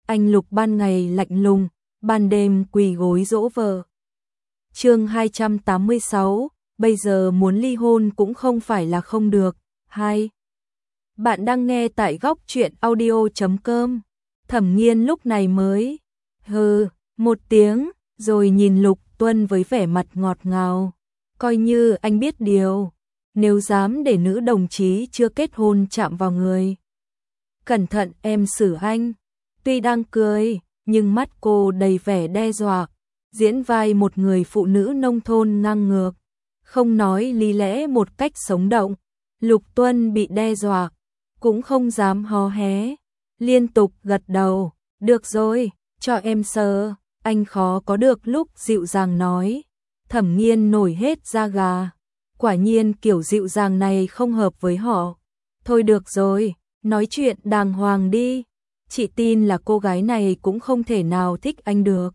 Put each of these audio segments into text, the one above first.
anh Lục ban ngày lạnh lùng, ban đêm quỳ gối dỗ vợ. Chương 286, bây giờ muốn ly hôn cũng không phải là không được. 2. Bạn đang nghe tại góc truyện audio.com. Thẩm Nghiên lúc này mới một tiếng, rồi nhìn Lục Tuân với vẻ mặt ngọt ngào. Coi như anh biết điều, nếu dám để nữ đồng chí chưa kết hôn chạm vào người. Cẩn thận em xử anh. Tuy đang cười, nhưng mắt cô đầy vẻ đe dọa, diễn vai một người phụ nữ nông thôn ngang ngược, không nói lý lẽ một cách sống động. Lục Tuân bị đe dọa, cũng không dám hó hé, liên tục gật đầu, được rồi, cho em sờ. Anh khó có được lúc dịu dàng nói. Thẩm Nghiên nổi hết da gà, quả nhiên kiểu dịu dàng này không hợp với họ. Thôi được rồi, nói chuyện đàng hoàng đi. Chị tin là cô gái này cũng không thể nào thích anh được.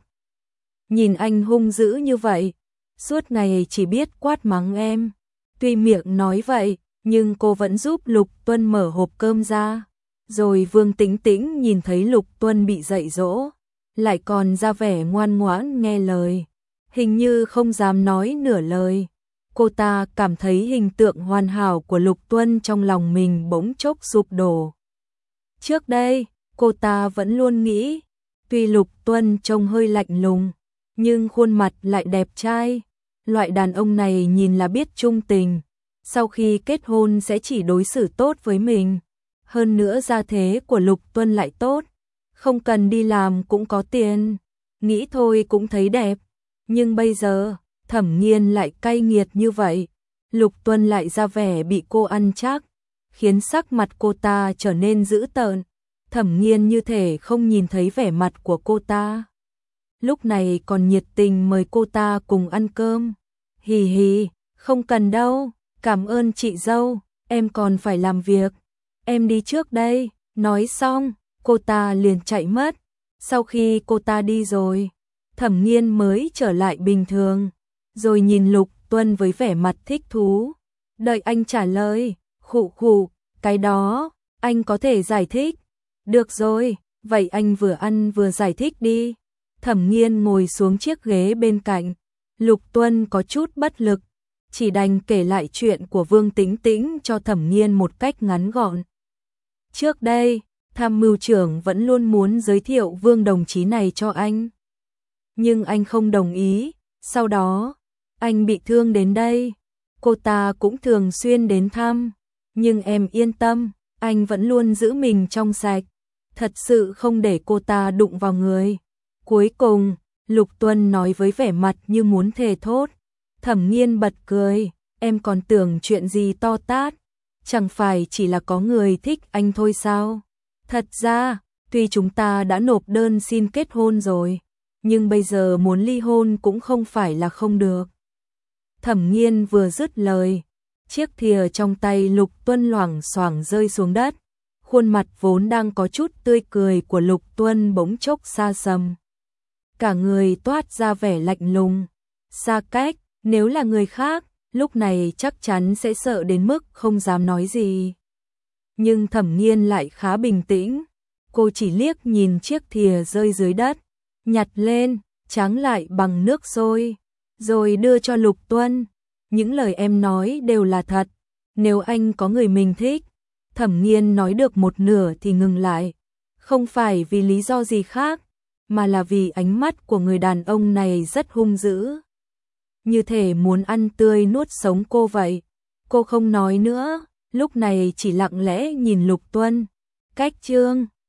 Nhìn anh hung dữ như vậy, suốt ngày chỉ biết quát mắng em. Tuy miệng nói vậy, nhưng cô vẫn giúp Lục Tuân mở hộp cơm ra. Rồi Vương Tĩnh Tĩnh nhìn thấy Lục Tuân bị dạy dỗ, lại còn ra vẻ ngoan ngoãn nghe lời, hình như không dám nói nửa lời. Cô ta cảm thấy hình tượng hoàn hảo của Lục Tuân trong lòng mình bỗng chốc sụp đổ. Trước đây, cô ta vẫn luôn nghĩ, tuy Lục Tuân trông hơi lạnh lùng, nhưng khuôn mặt lại đẹp trai. Loại đàn ông này nhìn là biết trung tình, sau khi kết hôn sẽ chỉ đối xử tốt với mình. Hơn nữa gia thế của Lục Tuân lại tốt, không cần đi làm cũng có tiền, nghĩ thôi cũng thấy đẹp. Nhưng bây giờ, Thẩm Nghiên lại cay nghiệt như vậy, Lục Tuân lại ra vẻ bị cô ăn chắc, khiến sắc mặt cô ta trở nên dữ tợn. Thẩm Nghiên như thể không nhìn thấy vẻ mặt của cô ta, lúc này còn nhiệt tình mời cô ta cùng ăn cơm. Hì hì, không cần đâu, cảm ơn chị dâu, em còn phải làm việc, em đi trước đây. Nói xong, cô ta liền chạy mất. Sau khi cô ta đi rồi, Thẩm Nghiên mới trở lại bình thường, rồi nhìn Lục Tuân với vẻ mặt thích thú. Đợi anh trả lời, khụ khụ, cái đó, anh có thể giải thích. Được rồi, vậy anh vừa ăn vừa giải thích đi. Thẩm Nghiên ngồi xuống chiếc ghế bên cạnh. Lục Tuân có chút bất lực, chỉ đành kể lại chuyện của Vương Tĩnh Tĩnh cho Thẩm Nghiên một cách ngắn gọn. Trước đây, tham mưu trưởng vẫn luôn muốn giới thiệu Vương đồng chí này cho anh, nhưng anh không đồng ý. Sau đó, anh bị thương đến đây, cô ta cũng thường xuyên đến thăm, nhưng em yên tâm, anh vẫn luôn giữ mình trong sạch, thật sự không để cô ta đụng vào người. Cuối cùng, Lục Tuân nói với vẻ mặt như muốn thề thốt. Thẩm Nghiên bật cười, em còn tưởng chuyện gì to tát, chẳng phải chỉ là có người thích anh thôi sao? Thật ra, tuy chúng ta đã nộp đơn xin kết hôn rồi, nhưng bây giờ muốn ly hôn cũng không phải là không được. Thẩm Nghiên vừa dứt lời, chiếc thìa trong tay Lục Tuân loảng xoảng rơi xuống đất. Khuôn mặt vốn đang có chút tươi cười của Lục Tuân bỗng chốc xa sầm, cả người toát ra vẻ lạnh lùng, xa cách. Nếu là người khác, lúc này chắc chắn sẽ sợ đến mức không dám nói gì. Nhưng Thẩm Nghiên lại khá bình tĩnh, cô chỉ liếc nhìn chiếc thìa rơi dưới đất, nhặt lên, tráng lại bằng nước sôi, rồi đưa cho Lục Tuân. Những lời em nói đều là thật, nếu anh có người mình thích. Thẩm Nghiên nói được một nửa thì ngừng lại, không phải vì lý do gì khác, mà là vì ánh mắt của người đàn ông này rất hung dữ, như thể muốn ăn tươi nuốt sống cô vậy. Cô không nói nữa, lúc này chỉ lặng lẽ nhìn Lục Tuân. Cách chương